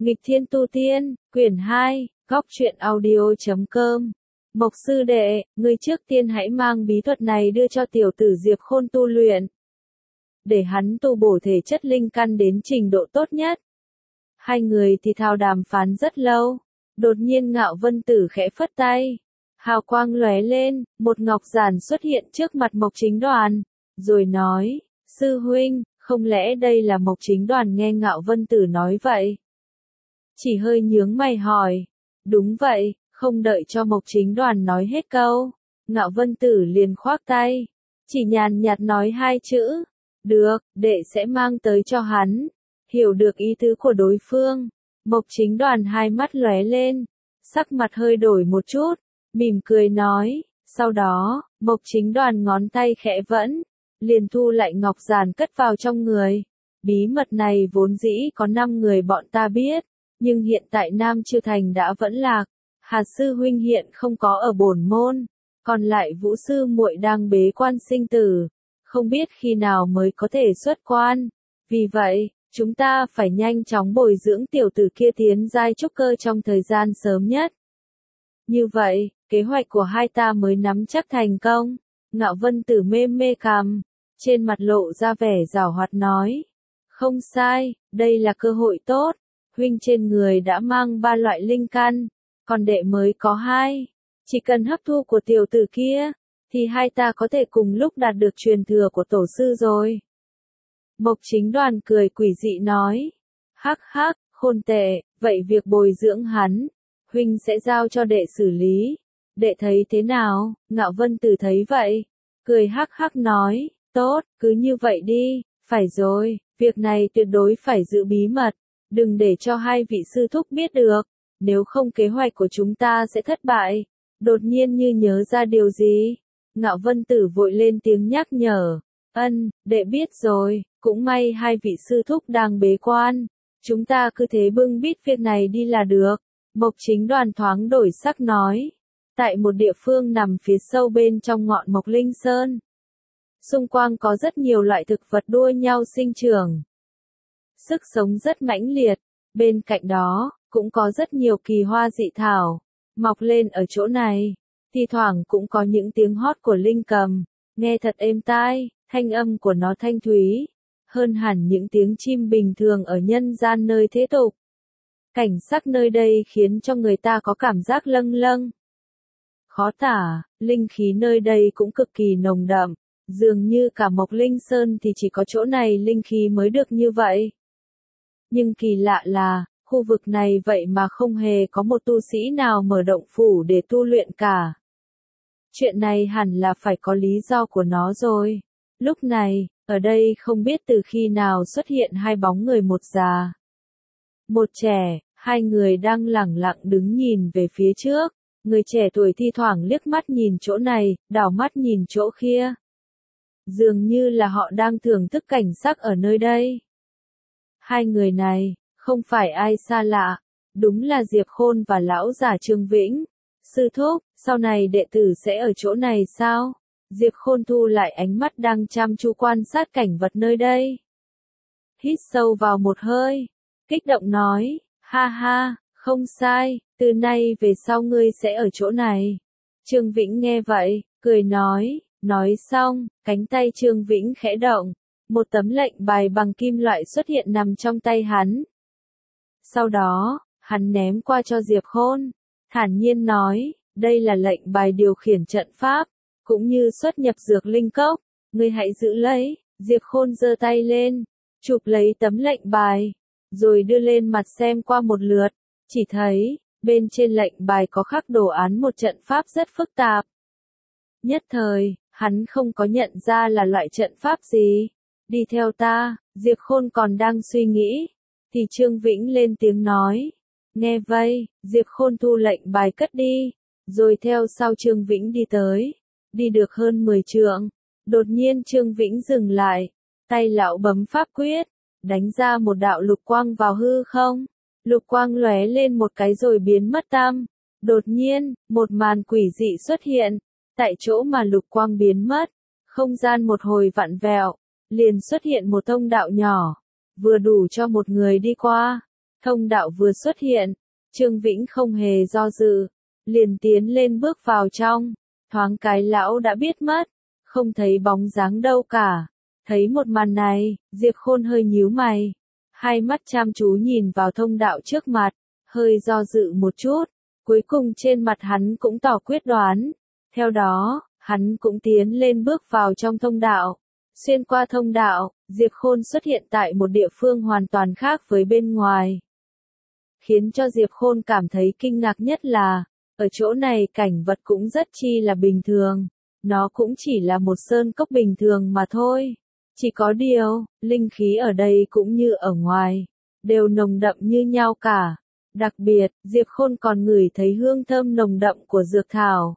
Nghịch Thiên Tu Tiên, quyển 2, góc truyện audio.com. Mộc sư đệ, ngươi trước tiên hãy mang bí thuật này đưa cho tiểu tử Diệp Khôn tu luyện, để hắn tu bổ thể chất linh căn đến trình độ tốt nhất. Hai người thì thào đàm phán rất lâu, đột nhiên Ngạo Vân Tử khẽ phất tay. Hào quang lóe lên, một ngọc giản xuất hiện trước mặt Mộc Chính Đoàn, rồi nói, sư huynh, không lẽ đây là Mộc Chính Đoàn? Nghe Ngạo Vân Tử nói vậy, chỉ hơi nhướng mày hỏi, đúng vậy. Không đợi cho Mộc Chính Đoàn nói hết câu, Ngạo Vân Tử liền khoác tay, chỉ nhàn nhạt nói hai chữ, được, đệ sẽ mang tới cho hắn. Hiểu được ý tứ của đối phương, Mộc Chính Đoàn hai mắt lóe lên, sắc mặt hơi đổi một chút, mỉm cười nói, sau đó, Mộc Chính Đoàn ngón tay khẽ vẫn, liền thu lại ngọc giản cất vào trong người. Bí mật này vốn dĩ có 5 người bọn ta biết, nhưng hiện tại Nam Chư Thành đã vẫn lạc. Hà sư huynh hiện không có ở bổn môn, còn lại Vũ sư muội đang bế quan sinh tử, không biết khi nào mới có thể xuất quan. Vì vậy, chúng ta phải nhanh chóng bồi dưỡng tiểu tử kia tiến giai trúc cơ trong thời gian sớm nhất. Như vậy, kế hoạch của hai ta mới nắm chắc thành công. Ngạo Vân Tử mê mê cằm, trên mặt lộ ra vẻ giảo hoạt nói, không sai, đây là cơ hội tốt. Huynh trên người đã mang 3 loại linh căn, còn đệ mới có 2. Chỉ cần hấp thu của tiểu tử kia, thì hai ta có thể cùng lúc đạt được truyền thừa của tổ sư rồi. Mộc Chính Đoàn cười quỷ dị nói, hắc hắc, khôn tệ, vậy việc bồi dưỡng hắn, huynh sẽ giao cho đệ xử lý. Đệ thấy thế nào? Ngạo Vân Tử thấy vậy, cười hắc hắc nói, tốt, cứ như vậy đi. Phải rồi, việc này tuyệt đối phải giữ bí mật, đừng để cho hai vị sư thúc biết được. Nếu không kế hoạch của chúng ta sẽ thất bại. Đột nhiên như nhớ ra điều gì, Ngạo Vân Tử vội lên tiếng nhắc nhở, đệ biết rồi, cũng may hai vị sư thúc đang bế quan, chúng ta cứ thế bưng bít việc này đi là được. Mộc Chính Đoàn thoáng đổi sắc nói, tại một địa phương nằm phía sâu bên trong ngọn Mộc Linh Sơn, xung quanh có rất nhiều loại thực vật đua nhau sinh trưởng, sức sống rất mãnh liệt, bên cạnh đó cũng có rất nhiều kỳ hoa dị thảo, mọc lên ở chỗ này, thi thoảng cũng có những tiếng hót của linh cầm, nghe thật êm tai, thanh âm của nó thanh thúy, hơn hẳn những tiếng chim bình thường ở nhân gian nơi thế tục. Cảnh sắc nơi đây khiến cho người ta có cảm giác lâng lâng, khó tả, linh khí nơi đây cũng cực kỳ nồng đậm, dường như cả Mộc Linh Sơn thì chỉ có chỗ này linh khí mới được như vậy. Nhưng kỳ lạ là, khu vực này vậy mà không hề có một tu sĩ nào mở động phủ để tu luyện cả. Chuyện này hẳn là phải có lý do của nó rồi. Lúc này, ở đây không biết từ khi nào xuất hiện hai bóng người, một già, một trẻ, hai người đang lẳng lặng đứng nhìn về phía trước. Người trẻ tuổi thi thoảng liếc mắt nhìn chỗ này, đảo mắt nhìn chỗ kia. Dường như là họ đang thưởng thức cảnh sắc ở nơi đây. Hai người này, không phải ai xa lạ, đúng là Diệp Khôn và lão giả Trương Vĩnh. Sư thúc, sau này đệ tử sẽ ở chỗ này sao? Diệp Khôn thu lại ánh mắt đang chăm chú quan sát cảnh vật nơi đây. Hít sâu vào một hơi, kích động nói, ha ha, không sai, từ nay về sau ngươi sẽ ở chỗ này. Trương Vĩnh nghe vậy, cười nói xong, cánh tay Trương Vĩnh khẽ động, một tấm lệnh bài bằng kim loại xuất hiện nằm trong tay hắn. Sau đó, hắn ném qua cho Diệp Khôn, thản nhiên nói, đây là lệnh bài điều khiển trận pháp, cũng như xuất nhập dược linh cốc, ngươi hãy giữ lấy. Diệp Khôn giơ tay lên, chụp lấy tấm lệnh bài, rồi đưa lên mặt xem qua một lượt, chỉ thấy, bên trên lệnh bài có khắc đồ án một trận pháp rất phức tạp. Nhất thời, hắn không có nhận ra là loại trận pháp gì. Đi theo ta, Diệp Khôn còn đang suy nghĩ, thì Trương Vĩnh lên tiếng nói. Nghe vậy, Diệp Khôn thu lệnh bài cất đi, rồi theo sau Trương Vĩnh đi tới. Đi được hơn 10 trượng, đột nhiên Trương Vĩnh dừng lại, tay lão bấm pháp quyết, đánh ra một đạo lục quang vào hư không. Lục quang lóe lên một cái rồi biến mất tăm. Đột nhiên, một màn quỷ dị xuất hiện, tại chỗ mà lục quang biến mất, không gian một hồi vặn vẹo, liền xuất hiện một thông đạo nhỏ, vừa đủ cho một người đi qua. Thông đạo vừa xuất hiện, Trương Vĩnh không hề do dự, liền tiến lên bước vào trong, thoáng cái lão đã biết mất, không thấy bóng dáng đâu cả. Thấy một màn này, Diệp Khôn hơi nhíu mày, hai mắt chăm chú nhìn vào thông đạo trước mặt, hơi do dự một chút, cuối cùng trên mặt hắn cũng tỏ quyết đoán. Theo đó, hắn cũng tiến lên bước vào trong thông đạo. Xuyên qua thông đạo, Diệp Khôn xuất hiện tại một địa phương hoàn toàn khác với bên ngoài. Khiến cho Diệp Khôn cảm thấy kinh ngạc nhất là, ở chỗ này cảnh vật cũng rất chi là bình thường, nó cũng chỉ là một sơn cốc bình thường mà thôi. Chỉ có điều, linh khí ở đây cũng như ở ngoài, đều nồng đậm như nhau cả. Đặc biệt, Diệp Khôn còn ngửi thấy hương thơm nồng đậm của dược thảo.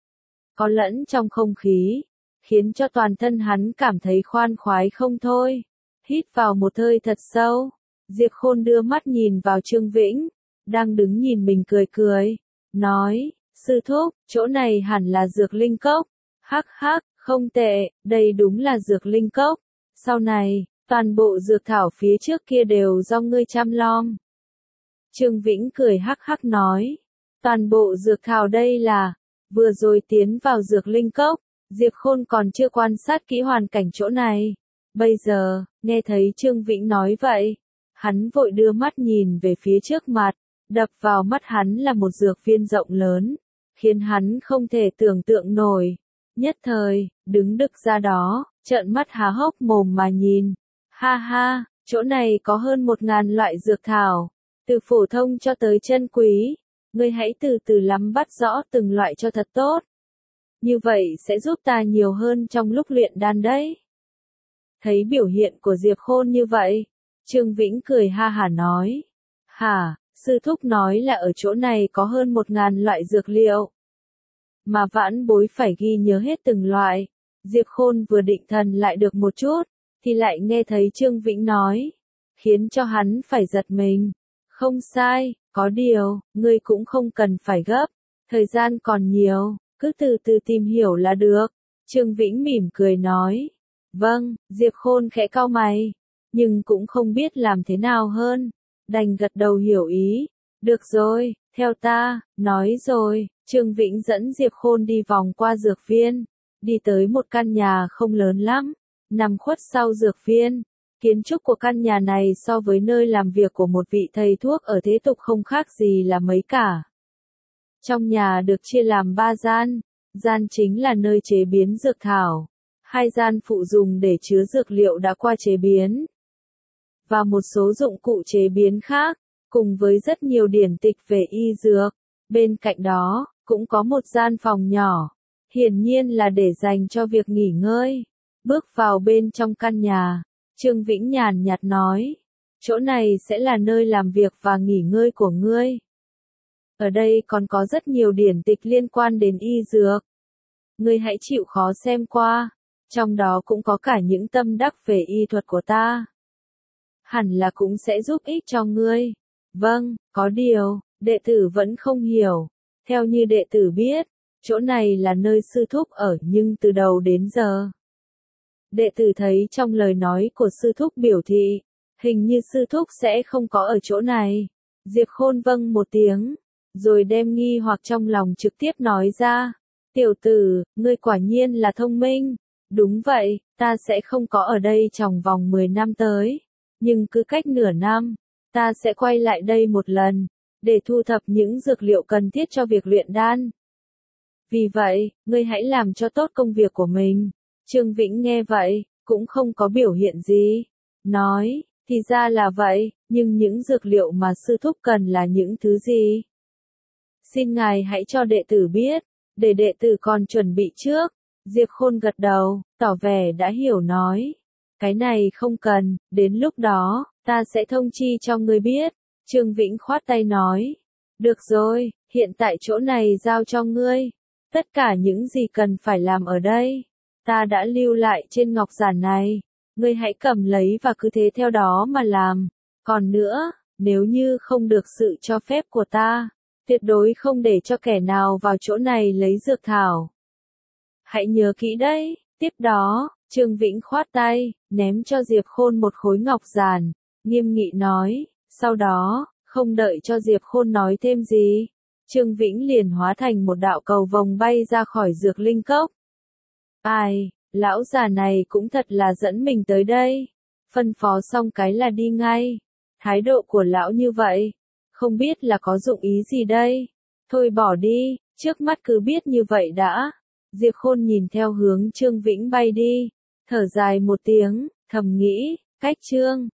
Có lẫn trong không khí, khiến cho toàn thân hắn cảm thấy khoan khoái không thôi. Hít vào một hơi thật sâu, Diệp Khôn đưa mắt nhìn vào Trương Vĩnh, đang đứng nhìn mình cười cười, nói, sư thúc, chỗ này hẳn là dược linh cốc. Hắc hắc, không tệ, đây đúng là dược linh cốc. Sau này, toàn bộ dược thảo phía trước kia đều do ngươi chăm nom. Trương Vĩnh cười hắc hắc nói, toàn bộ dược thảo đây là, vừa rồi tiến vào dược linh cốc, Diệp Khôn còn chưa quan sát kỹ hoàn cảnh chỗ này. Bây giờ, nghe thấy Trương Vĩnh nói vậy, hắn vội đưa mắt nhìn về phía trước mặt, đập vào mắt hắn là một dược viên rộng lớn, khiến hắn không thể tưởng tượng nổi. Nhất thời, đứng đực ra đó, trợn mắt há hốc mồm mà nhìn. Ha ha, chỗ này có hơn 1000 loại dược thảo, từ phổ thông cho tới chân quý. Ngươi hãy từ từ lắm bắt rõ từng loại cho thật tốt. Như vậy sẽ giúp ta nhiều hơn trong lúc luyện đan đấy. Thấy biểu hiện của Diệp Khôn như vậy, Trương Vĩnh cười ha hả nói. Hả, sư thúc nói là ở chỗ này có hơn 1000 loại dược liệu. Mà vãn bối phải ghi nhớ hết từng loại. Diệp Khôn vừa định thần lại được một chút, thì lại nghe thấy Trương Vĩnh nói, khiến cho hắn phải giật mình. Không sai, có điều, ngươi cũng không cần phải gấp, thời gian còn nhiều, cứ từ từ tìm hiểu là được. Trương Vĩnh mỉm cười nói. Vâng, Diệp Khôn khẽ cau mày, nhưng cũng không biết làm thế nào hơn, đành gật đầu hiểu ý. Được rồi, theo ta, nói rồi, Trương Vĩnh dẫn Diệp Khôn đi vòng qua dược viên, đi tới một căn nhà không lớn lắm, nằm khuất sau dược viên. Kiến trúc của căn nhà này so với nơi làm việc của một vị thầy thuốc ở thế tục không khác gì là mấy cả. Trong nhà được chia làm 3 gian, gian chính là nơi chế biến dược thảo, 2 gian phụ dùng để chứa dược liệu đã qua chế biến, và một số dụng cụ chế biến khác, cùng với rất nhiều điển tịch về y dược. Bên cạnh đó, cũng có một gian phòng nhỏ, hiển nhiên là để dành cho việc nghỉ ngơi. Bước vào bên trong căn nhà, Trương Vĩnh nhàn nhạt nói, chỗ này sẽ là nơi làm việc và nghỉ ngơi của ngươi. Ở đây còn có rất nhiều điển tịch liên quan đến y dược. Ngươi hãy chịu khó xem qua, trong đó cũng có cả những tâm đắc về y thuật của ta. Hẳn là cũng sẽ giúp ích cho ngươi. Vâng, có điều, đệ tử vẫn không hiểu. Theo như đệ tử biết, chỗ này là nơi sư thúc ở nhưng từ đầu đến giờ. Đệ tử thấy trong lời nói của sư thúc biểu thị, hình như sư thúc sẽ không có ở chỗ này. Diệp Khôn vâng một tiếng, rồi đem nghi hoặc trong lòng trực tiếp nói ra. Tiểu tử, ngươi quả nhiên là thông minh. Đúng vậy, ta sẽ không có ở đây trong vòng 10 năm tới. Nhưng cứ cách nửa năm, ta sẽ quay lại đây một lần, để thu thập những dược liệu cần thiết cho việc luyện đan. Vì vậy, ngươi hãy làm cho tốt công việc của mình. Trương Vĩnh nghe vậy, cũng không có biểu hiện gì. Nói, thì ra là vậy, nhưng những dược liệu mà sư thúc cần là những thứ gì? Xin ngài hãy cho đệ tử biết, để đệ tử còn chuẩn bị trước. Diệp Khôn gật đầu, tỏ vẻ đã hiểu nói. Cái này không cần, đến lúc đó, ta sẽ thông chi cho ngươi biết. Trương Vĩnh khoát tay nói. Được rồi, hiện tại chỗ này giao cho ngươi. Tất cả những gì cần phải làm ở đây, ta đã lưu lại trên ngọc giản này. Ngươi hãy cầm lấy và cứ thế theo đó mà làm. Còn nữa, nếu như không được sự cho phép của ta, tuyệt đối không để cho kẻ nào vào chỗ này lấy dược thảo. Hãy nhớ kỹ đấy. Tiếp đó, Trương Vĩnh khoát tay, ném cho Diệp Khôn một khối ngọc giản, nghiêm nghị nói, sau đó, Không đợi cho Diệp Khôn nói thêm gì, Trương Vĩnh liền hóa thành một đạo cầu vồng bay ra khỏi dược linh cốc. Ai, lão già này cũng thật là dẫn mình tới đây. Phân phó xong cái là đi ngay. Thái độ của lão như vậy, không biết là có dụng ý gì đây. Thôi bỏ đi, trước mắt cứ biết như vậy đã. Diệp Khôn nhìn theo hướng Trương Vĩnh bay đi, thở dài một tiếng, thầm nghĩ, cách Trương